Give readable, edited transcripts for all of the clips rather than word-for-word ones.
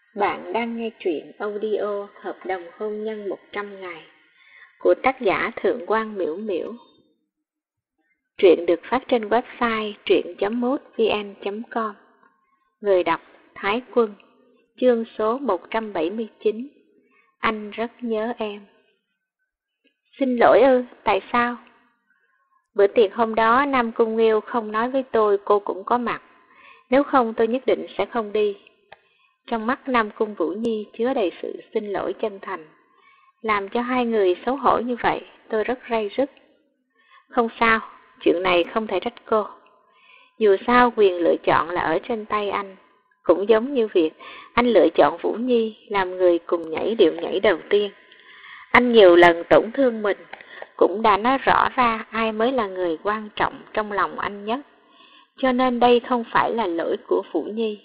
Bạn đang nghe truyện audio Hợp đồng hôn nhân 100 ngày của tác giả Thượng quan Miễu Miễu. Truyện được phát trên website truyện.mútvn.com. Người đọc Thái Quân. Chương số 179. Anh rất nhớ em. Xin lỗi ư, tại sao? Bữa tiệc hôm đó Nam Cung Nghiêu không nói với tôi cô cũng có mặt. Nếu không tôi nhất định sẽ không đi. Trong mắt Nam Cung Vũ Nhi chứa đầy sự xin lỗi chân thành. Làm cho hai người xấu hổ như vậy, tôi rất ray rứt. Không sao, chuyện này không thể trách cô. Dù sao quyền lựa chọn là ở trên tay anh. Cũng giống như việc anh lựa chọn Vũ Nhi làm người cùng nhảy điệu nhảy đầu tiên. Anh nhiều lần tổn thương mình, cũng đã nói rõ ra ai mới là người quan trọng trong lòng anh nhất. Cho nên đây không phải là lỗi của Vũ Nhi.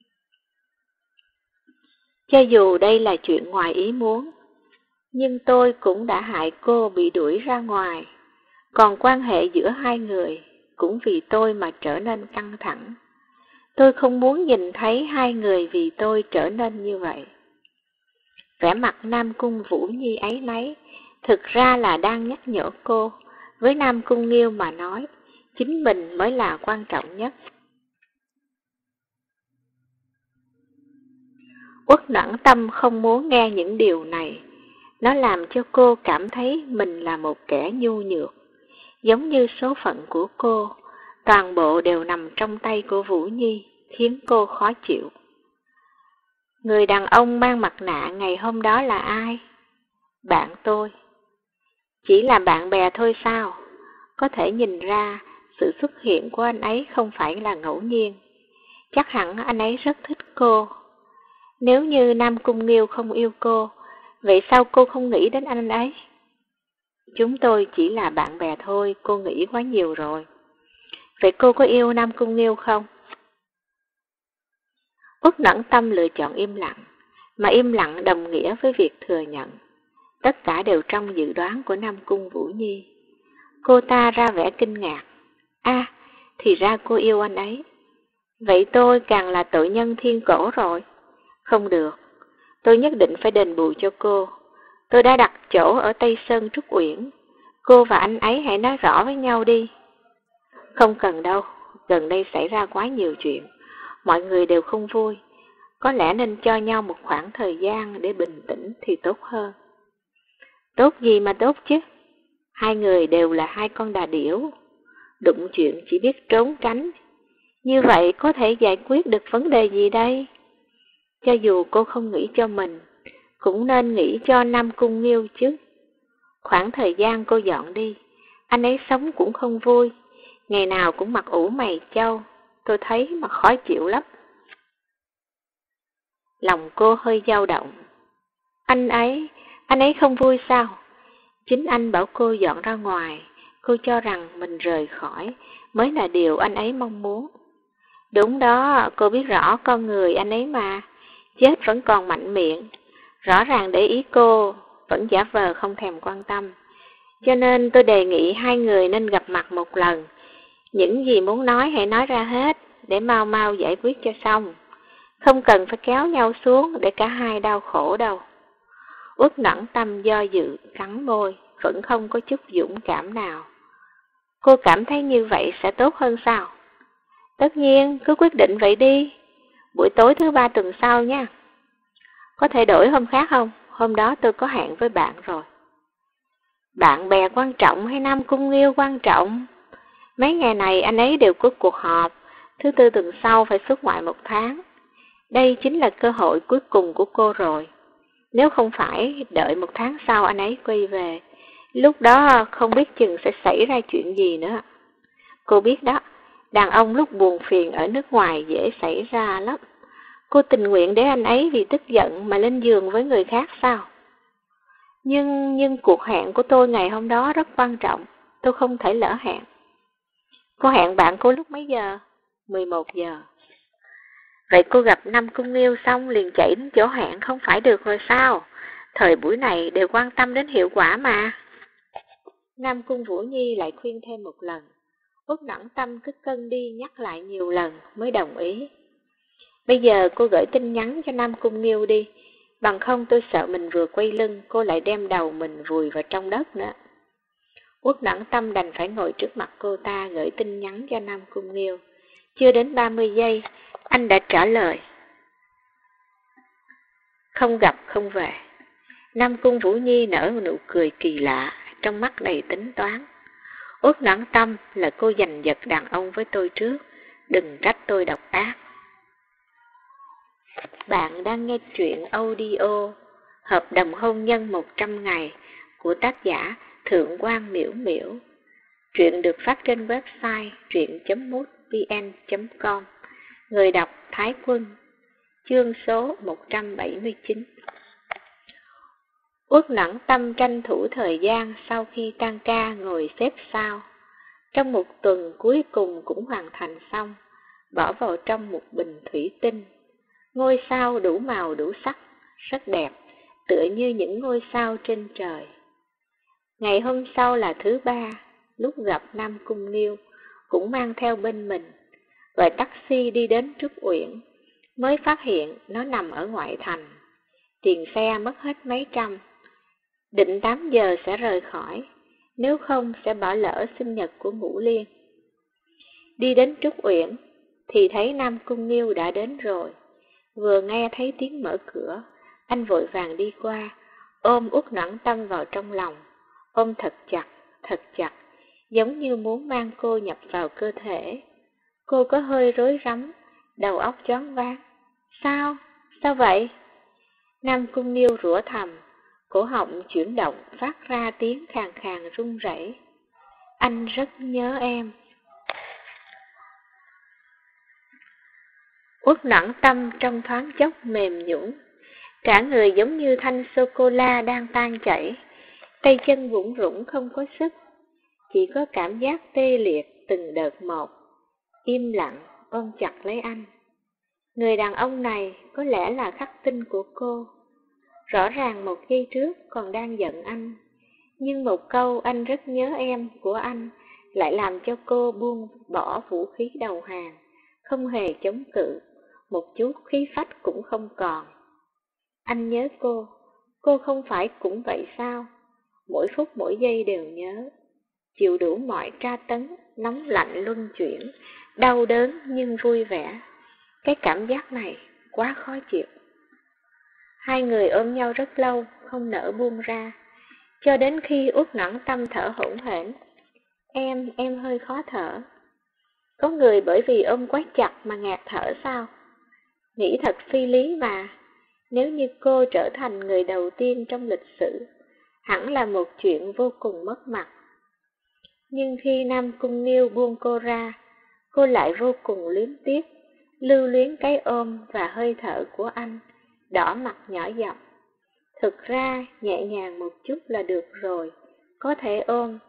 Cho dù đây là chuyện ngoài ý muốn, nhưng tôi cũng đã hại cô bị đuổi ra ngoài. Còn quan hệ giữa hai người cũng vì tôi mà trở nên căng thẳng. Tôi không muốn nhìn thấy hai người vì tôi trở nên như vậy. Vẻ mặt Nam Cung Vũ Nhi áy náy, thực ra là đang nhắc nhở cô. Với Nam Cung Nghiêu mà nói, chính mình mới là quan trọng nhất. Uất Noãn Tâm không muốn nghe những điều này. Nó làm cho cô cảm thấy mình là một kẻ nhu nhược. Giống như số phận của cô, toàn bộ đều nằm trong tay của Vũ Nhi, khiến cô khó chịu. Người đàn ông mang mặt nạ ngày hôm đó là ai? Bạn tôi. Chỉ là bạn bè thôi sao? Có thể nhìn ra sự xuất hiện của anh ấy không phải là ngẫu nhiên. Chắc hẳn anh ấy rất thích cô. Nếu như Nam Cung Nghiêu không yêu cô, vậy sao cô không nghĩ đến anh ấy? Chúng tôi chỉ là bạn bè thôi, cô nghĩ quá nhiều rồi. Vậy cô có yêu Nam Cung Nghiêu không? Uất Noãn Tâm lựa chọn im lặng, mà im lặng đồng nghĩa với việc thừa nhận. Tất cả đều trong dự đoán của Nam Cung Vũ Nhi. Cô ta ra vẻ kinh ngạc. Thì ra cô yêu anh ấy. Vậy tôi càng là tội nhân thiên cổ rồi. Không được, tôi nhất định phải đền bù cho cô. Tôi đã đặt chỗ ở Tây Sơn Trúc Uyển. Cô và anh ấy hãy nói rõ với nhau đi. Không cần đâu, gần đây xảy ra quá nhiều chuyện. Mọi người đều không vui. Có lẽ nên cho nhau một khoảng thời gian để bình tĩnh thì tốt hơn. Tốt gì mà tốt chứ? Hai người đều là hai con đà điểu. Đụng chuyện chỉ biết trốn tránh. Như vậy có thể giải quyết được vấn đề gì đây? Cho dù cô không nghĩ cho mình, cũng nên nghĩ cho Nam Cung Nghiêu chứ. Khoảng thời gian cô dọn đi, anh ấy sống cũng không vui. Ngày nào cũng mặt ủ mày chau, tôi thấy mà khó chịu lắm. Lòng cô hơi dao động. Anh ấy không vui sao? Chính anh bảo cô dọn ra ngoài, cô cho rằng mình rời khỏi mới là điều anh ấy mong muốn. Đúng đó, cô biết rõ con người anh ấy mà, chết vẫn còn mạnh miệng. Rõ ràng để ý cô, vẫn giả vờ không thèm quan tâm. Cho nên tôi đề nghị hai người nên gặp mặt một lần. Những gì muốn nói hãy nói ra hết, để mau mau giải quyết cho xong. Không cần phải kéo nhau xuống để cả hai đau khổ đâu. Uất Noãn Tâm do dự, cắn môi, vẫn không có chút dũng cảm nào. Cô cảm thấy như vậy sẽ tốt hơn sao? Tất nhiên, cứ quyết định vậy đi. Buổi tối thứ 3 tuần sau nha. Có thể đổi hôm khác không? Hôm đó tôi có hẹn với bạn rồi. Bạn bè quan trọng hay Nam Cung Nghiêu quan trọng? Mấy ngày này anh ấy đều có cuộc họp. Thứ 4 tuần sau phải xuất ngoại 1 tháng. Đây chính là cơ hội cuối cùng của cô rồi. Nếu không phải đợi 1 tháng sau anh ấy quay về, lúc đó không biết chừng sẽ xảy ra chuyện gì nữa. Cô biết đó, đàn ông lúc buồn phiền ở nước ngoài dễ xảy ra lắm. Cô tình nguyện để anh ấy vì tức giận mà lên giường với người khác sao? Nhưng cuộc hẹn của tôi ngày hôm đó rất quan trọng, tôi không thể lỡ hẹn. Cô hẹn bạn cô lúc mấy giờ? 11 giờ. Vậy cô gặp Nam Cung Nghiêu xong liền chạy đến chỗ hẹn không phải được rồi sao? Thời buổi này đều quan tâm đến hiệu quả mà. Nam Cung Vũ Nhi lại khuyên thêm một lần. Uất Noãn Tâm cứ cân đi nhắc lại nhiều lần mới đồng ý. Bây giờ cô gửi tin nhắn cho Nam Cung Nghiêu đi, bằng không tôi sợ mình vừa quay lưng, cô lại đem đầu mình vùi vào trong đất nữa. Uất Noãn Tâm đành phải ngồi trước mặt cô ta gửi tin nhắn cho Nam Cung Nghiêu. Chưa đến 30 giây, anh đã trả lời. Không gặp không về. Nam Cung Vũ Nhi nở một nụ cười kỳ lạ, trong mắt đầy tính toán. Uất Noãn Tâm, là cô giành giật đàn ông với tôi trước, đừng trách tôi độc ác. Bạn đang nghe truyện audio Hợp đồng hôn nhân 100 ngày của tác giả Thượng quan Miễu Miễu. Truyện được phát trên website truyện.mútvn.com. Người đọc Thái Quân. Chương số 179. Uất Noãn Tâm tranh thủ thời gian sau khi tan ca ngồi xếp sao. Trong một tuần cuối cùng cũng hoàn thành xong, bỏ vào trong một bình thủy tinh. Ngôi sao đủ màu đủ sắc, rất đẹp, tựa như những ngôi sao trên trời. Ngày hôm sau là thứ ba, lúc gặp Nam Cung Nghiêu, cũng mang theo bên mình, gọi taxi đi đến Trúc Uyển, mới phát hiện nó nằm ở ngoại thành. Tiền xe mất hết mấy trăm, định 8 giờ sẽ rời khỏi, nếu không sẽ bỏ lỡ sinh nhật của Ngũ Liên. Đi đến Trúc Uyển, thì thấy Nam Cung Nghiêu đã đến rồi. Vừa nghe thấy tiếng mở cửa, anh vội vàng đi qua, ôm Uất Noãn Tâm vào trong lòng, ôm thật chặt, giống như muốn mang cô nhập vào cơ thể. Cô có hơi rối rắm, đầu óc choáng váng. Sao vậy? Nam Cung Nghiêu rủa thầm, cổ họng chuyển động phát ra tiếng khàn khàn run rẩy. Anh rất nhớ em. Uất Noãn Tâm trong thoáng chốc mềm nhũn, cả người giống như thanh sô-cô-la đang tan chảy, tay chân bủn rủn không có sức, chỉ có cảm giác tê liệt từng đợt một, im lặng ôm chặt lấy anh. Người đàn ông này có lẽ là khắc tinh của cô. Rõ ràng một giây trước còn đang giận anh, nhưng một câu anh rất nhớ em của anh lại làm cho cô buông bỏ vũ khí đầu hàng, không hề chống cự, một chút khí phách cũng không còn. Anh nhớ cô không phải cũng vậy sao? Mỗi phút mỗi giây đều nhớ, chịu đủ mọi tra tấn, nóng lạnh luân chuyển, đau đớn nhưng vui vẻ. Cái cảm giác này quá khó chịu. Hai người ôm nhau rất lâu, không nỡ buông ra, cho đến khi Uất Noãn Tâm thở hổn hển. Em hơi khó thở. Có người bởi vì ôm quá chặt mà ngạt thở sao? Nghĩ thật phi lý mà. Nếu như cô trở thành người đầu tiên trong lịch sử, hẳn là một chuyện vô cùng mất mặt. Nhưng khi Nam Cung Nghiêu buông cô ra, cô lại vô cùng luyến tiếc, lưu luyến cái ôm và hơi thở của anh, đỏ mặt nhỏ giọng. Thực ra nhẹ nhàng một chút là được rồi, có thể ôm.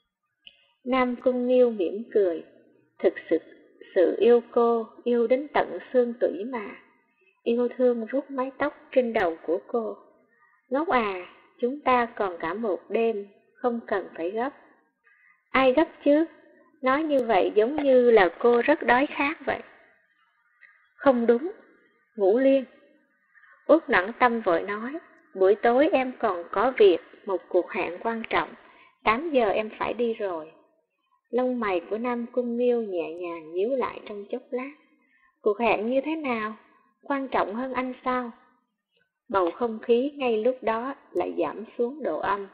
Nam Cung Nghiêu mỉm cười, thực sự yêu cô, yêu đến tận xương tủy mà. Yêu thương vuốt mái tóc trên đầu của cô. Ngốc à, chúng ta còn cả một đêm, không cần phải gấp. Ai gấp chứ? Nói như vậy giống như là cô rất đói khát vậy. Không đúng, Ngũ Liên. Uất Noãn Tâm vội nói, buổi tối em còn có việc, một cuộc hẹn quan trọng, 8 giờ em phải đi rồi. Lông mày của Nam Cung Nghiêu nhẹ nhàng nhíu lại trong chốc lát. Cuộc hẹn như thế nào? Quan trọng hơn anh sao? Bầu không khí ngay lúc đó lại giảm xuống độ âm.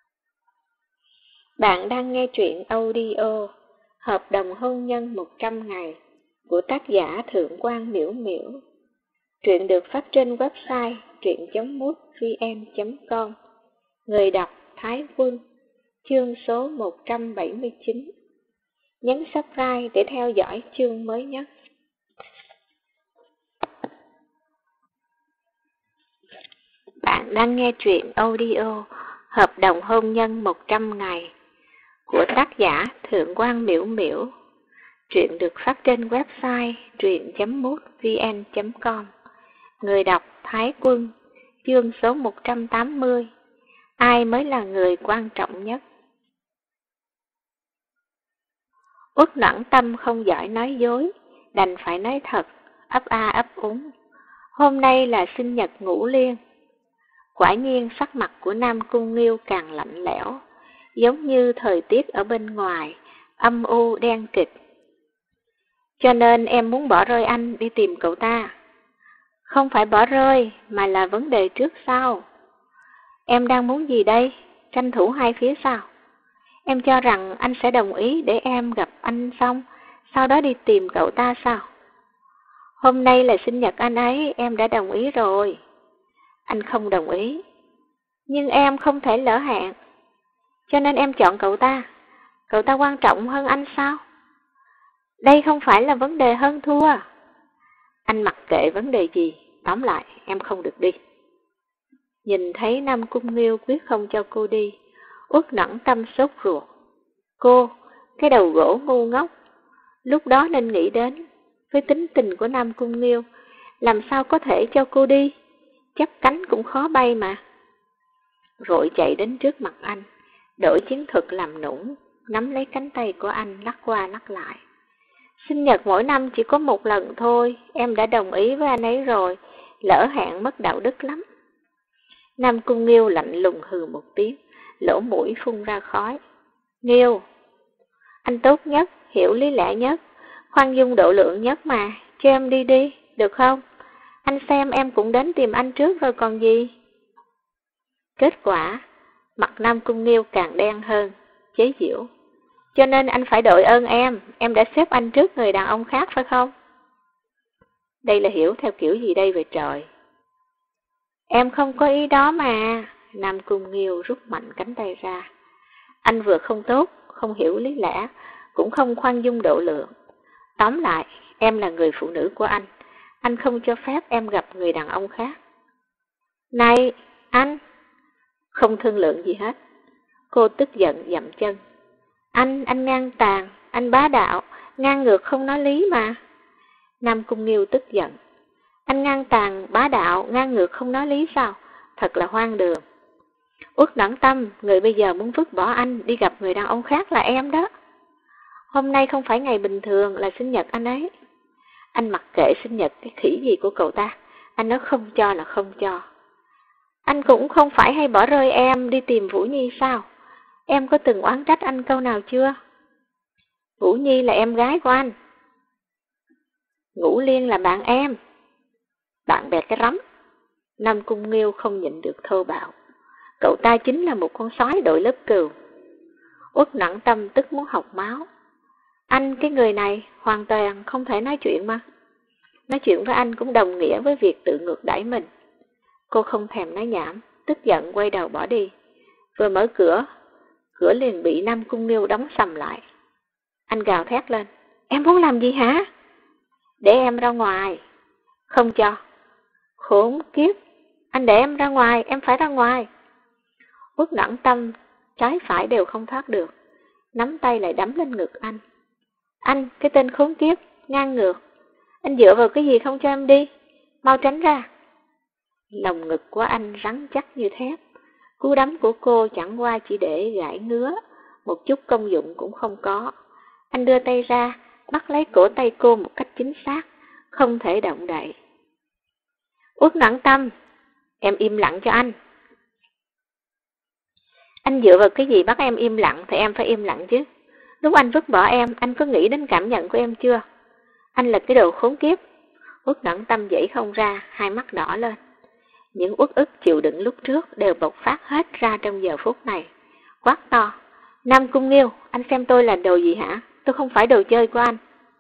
Bạn đang nghe truyện audio Hợp đồng hôn nhân 100 ngày của tác giả Thượng quan Miễu Miễu. Truyện được phát trên website truyện.mútvn.com. Người đọc Thái Quân. Chương số 179. Nhấn subscribe để theo dõi chương mới nhất. Bạn đang nghe truyện audio Hợp đồng hôn nhân 100 ngày của tác giả Thượng quan Miễu Miễu. Truyện được phát trên website truyện.mútvn.com. Người đọc Thái Quân. Chương số 180. Ai mới là người quan trọng nhất? Uất Noãn Tâm không giỏi nói dối, đành phải nói thật. ấp a ấp úng. Hôm nay là sinh nhật Ngũ Liên. Quả nhiên sắc mặt của Nam Cung Nghiêu càng lạnh lẽo, giống như thời tiết ở bên ngoài, âm u đen kịt. Cho nên em muốn bỏ rơi anh đi tìm cậu ta. Không phải bỏ rơi, mà là vấn đề trước sau. Em đang muốn gì đây? Tranh thủ hai phía sao? Em cho rằng anh sẽ đồng ý để em gặp anh xong, sau đó đi tìm cậu ta sao? Hôm nay là sinh nhật anh ấy, em đã đồng ý rồi. Anh không đồng ý. Nhưng em không thể lỡ hẹn. Cho nên em chọn cậu ta. Cậu ta quan trọng hơn anh sao? Đây không phải là vấn đề hơn thua. Anh mặc kệ vấn đề gì, tóm lại em không được đi. Nhìn thấy Nam Cung Nghiêu quyết không cho cô đi, Uất Nẫn Tâm sốt ruột. Cô, cái đầu gỗ ngu ngốc, lúc đó nên nghĩ đến, với tính tình của Nam Cung Nghiêu, làm sao có thể cho cô đi, chắp cánh cũng khó bay mà. Rồi chạy đến trước mặt anh, đổi chiến thuật làm nũng, nắm lấy cánh tay của anh lắc qua lắc lại. Sinh nhật mỗi năm chỉ có một lần thôi, em đã đồng ý với anh ấy rồi, lỡ hẹn mất đạo đức lắm. Nam Cung Nghiêu lạnh lùng hừ một tiếng, lỗ mũi phun ra khói. Nghiêu, anh tốt nhất, hiểu lý lẽ nhất, khoan dung độ lượng nhất mà, cho em đi đi, được không? Anh xem em cũng đến tìm anh trước rồi còn gì. Kết quả, mặt Nam Cung Nghiêu càng đen hơn, chế giễu. Cho nên anh phải đội ơn em đã xếp anh trước người đàn ông khác phải không? Đây là hiểu theo kiểu gì đây về trời? Em không có ý đó mà. Nam Cung Nghiêu rút mạnh cánh tay ra. Anh vừa không tốt, không hiểu lý lẽ, cũng không khoan dung độ lượng. Tóm lại, em là người phụ nữ của anh không cho phép em gặp người đàn ông khác. Này, anh! Không thương lượng gì hết. Cô tức giận dậm chân. Anh ngang tàn, anh bá đạo, ngang ngược không nói lý mà. Nam Cung Nghiêu tức giận. Anh ngang tàn, bá đạo, ngang ngược không nói lý sao? Thật là hoang đường. Uất Nẫn Tâm, người bây giờ muốn vứt bỏ anh đi gặp người đàn ông khác là em đó. Hôm nay không phải ngày bình thường, là sinh nhật anh ấy. Anh mặc kệ sinh nhật cái khỉ gì của cậu ta, anh nói không cho là không cho. Anh cũng không phải hay bỏ rơi em đi tìm Vũ Nhi sao? Em có từng oán trách anh câu nào chưa? Vũ Nhi là em gái của anh. Ngũ Liên là bạn em. Bạn bè cái rắm. Nam Cung Nghiêu không nhịn được thô bạo. Cậu ta chính là một con sói đội lớp cừu. Uất Nẫn Tâm tức muốn học máu. Anh cái người này hoàn toàn không thể nói chuyện mà. Nói chuyện với anh cũng đồng nghĩa với việc tự ngược đãi mình. Cô không thèm nói nhảm, tức giận quay đầu bỏ đi. Vừa mở cửa, cửa liền bị Nam Cung Nghiêu đóng sầm lại. Anh gào thét lên. Em muốn làm gì hả? Để em ra ngoài. Không cho. Khốn kiếp. Anh để em ra ngoài, em phải ra ngoài. Uất Nẫn Tâm, trái phải đều không thoát được. Nắm tay lại đấm lên ngực anh. Anh, cái tên khốn kiếp, ngang ngược. Anh dựa vào cái gì không cho em đi? Mau tránh ra. Lòng ngực của anh rắn chắc như thép. Cú đấm của cô chẳng qua chỉ để gãi ngứa, một chút công dụng cũng không có. Anh đưa tay ra, bắt lấy cổ tay cô một cách chính xác, không thể động đậy. Uất Nẫn Tâm, em im lặng cho anh. Anh dựa vào cái gì bắt em im lặng thì em phải im lặng chứ. Lúc anh vứt bỏ em, anh có nghĩ đến cảm nhận của em chưa? Anh là cái đồ khốn kiếp. Uất Nẫn Tâm dãy không ra, hai mắt đỏ lên. Những uất ức chịu đựng lúc trước đều bộc phát hết ra trong giờ phút này. Quát to. Nam Cung Nghiêu, anh xem tôi là đồ gì hả? Tôi không phải đồ chơi của anh.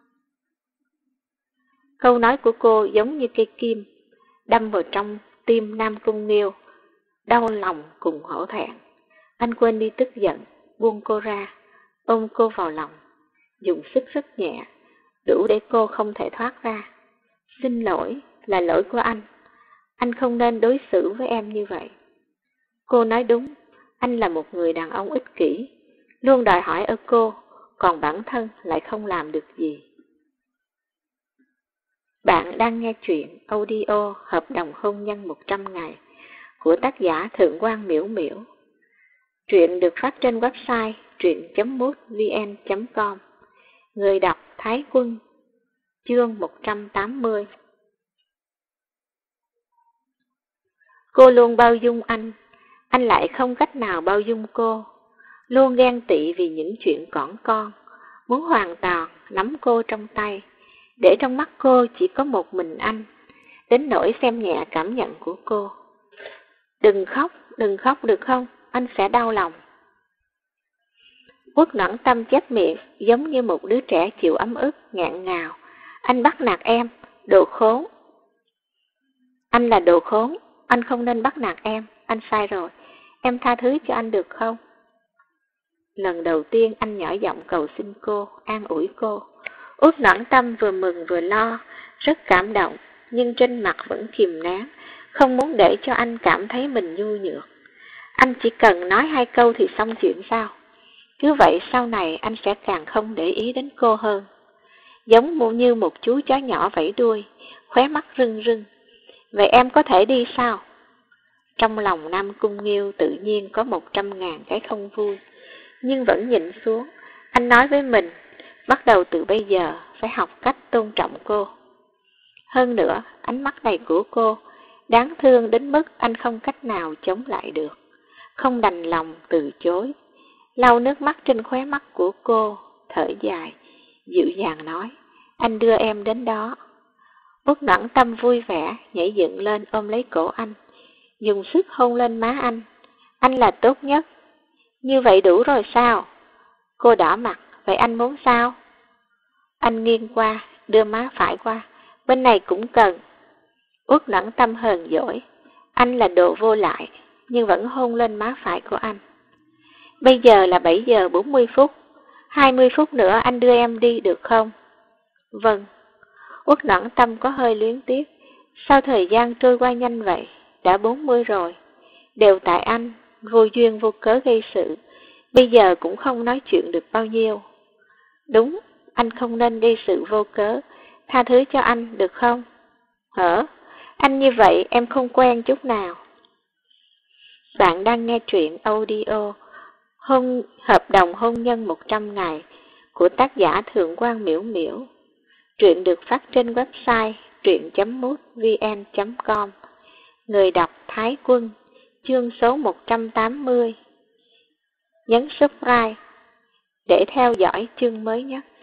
Câu nói của cô giống như cây kim, đâm vào trong tim Nam Cung Nghiêu. Đau lòng cùng hổ thẹn. Anh quên đi tức giận, buông cô ra, ôm cô vào lòng, dùng sức rất nhẹ, đủ để cô không thể thoát ra. Xin lỗi, là lỗi của anh không nên đối xử với em như vậy. Cô nói đúng, anh là một người đàn ông ích kỷ, luôn đòi hỏi ở cô, còn bản thân lại không làm được gì. Bạn đang nghe truyện audio Hợp đồng hôn nhân 100 ngày của tác giả Thượng Quan Miễu Miễu. Truyện được phát trên website truyện.mútvn.com. Người đọc Thái Quân. Chương 180. Cô luôn bao dung anh lại không cách nào bao dung cô. Luôn ghen tị vì những chuyện cỏn con, muốn hoàn toàn nắm cô trong tay, để trong mắt cô chỉ có một mình anh, đến nỗi xem nhẹ cảm nhận của cô. Đừng khóc được không, anh sẽ đau lòng. Uất Noãn Tâm chép miệng giống như một đứa trẻ chịu ấm ức, ngạn ngào. Anh bắt nạt em, đồ khốn. Anh là đồ khốn, anh không nên bắt nạt em, anh sai rồi. Em tha thứ cho anh được không? Lần đầu tiên anh nhỏ giọng cầu xin cô, an ủi cô. Uất Noãn Tâm vừa mừng vừa lo, rất cảm động, nhưng trên mặt vẫn kìm nén, không muốn để cho anh cảm thấy mình nhu nhược. Anh chỉ cần nói 2 câu thì xong chuyện sao? Cứ vậy sau này anh sẽ càng không để ý đến cô hơn. Giống như một chú chó nhỏ vẫy đuôi, khóe mắt rưng rưng. Vậy em có thể đi sao? Trong lòng Nam Cung Nghiêu tự nhiên có 100.000 cái không vui, nhưng vẫn nhịn xuống. Anh nói với mình, bắt đầu từ bây giờ phải học cách tôn trọng cô. Hơn nữa, ánh mắt này của cô đáng thương đến mức anh không cách nào chống lại được, không đành lòng từ chối. Lau nước mắt trên khóe mắt của cô, thở dài, dịu dàng nói, anh đưa em đến đó. Uất Noãn Tâm vui vẻ, nhảy dựng lên ôm lấy cổ anh, dùng sức hôn lên má anh. Anh là tốt nhất. Như vậy đủ rồi sao? Cô đỏ mặt, vậy anh muốn sao? Anh nghiêng qua, đưa má phải qua, bên này cũng cần. Uất Noãn Tâm hờn dỗi, anh là đồ vô lại, nhưng vẫn hôn lên má phải của anh. Bây giờ là 7 giờ 40 phút, 20 phút nữa anh đưa em đi được không? Vâng. Uất Noãn Tâm có hơi luyến tiếc, sao thời gian trôi qua nhanh vậy, đã 40 rồi. Đều tại anh, vô duyên vô cớ gây sự, bây giờ cũng không nói chuyện được bao nhiêu. Đúng, anh không nên gây sự vô cớ, tha thứ cho anh được không? Hở? Anh như vậy em không quen chút nào. Bạn đang nghe truyện audio Hợp đồng hôn nhân 100 ngày của tác giả Thượng quan Miễu Miễu. Truyện được phát trên website truyện.mútvn.com. Người đọc Thái Quân. Chương số 180. Nhấn subscribe để theo dõi chương mới nhất.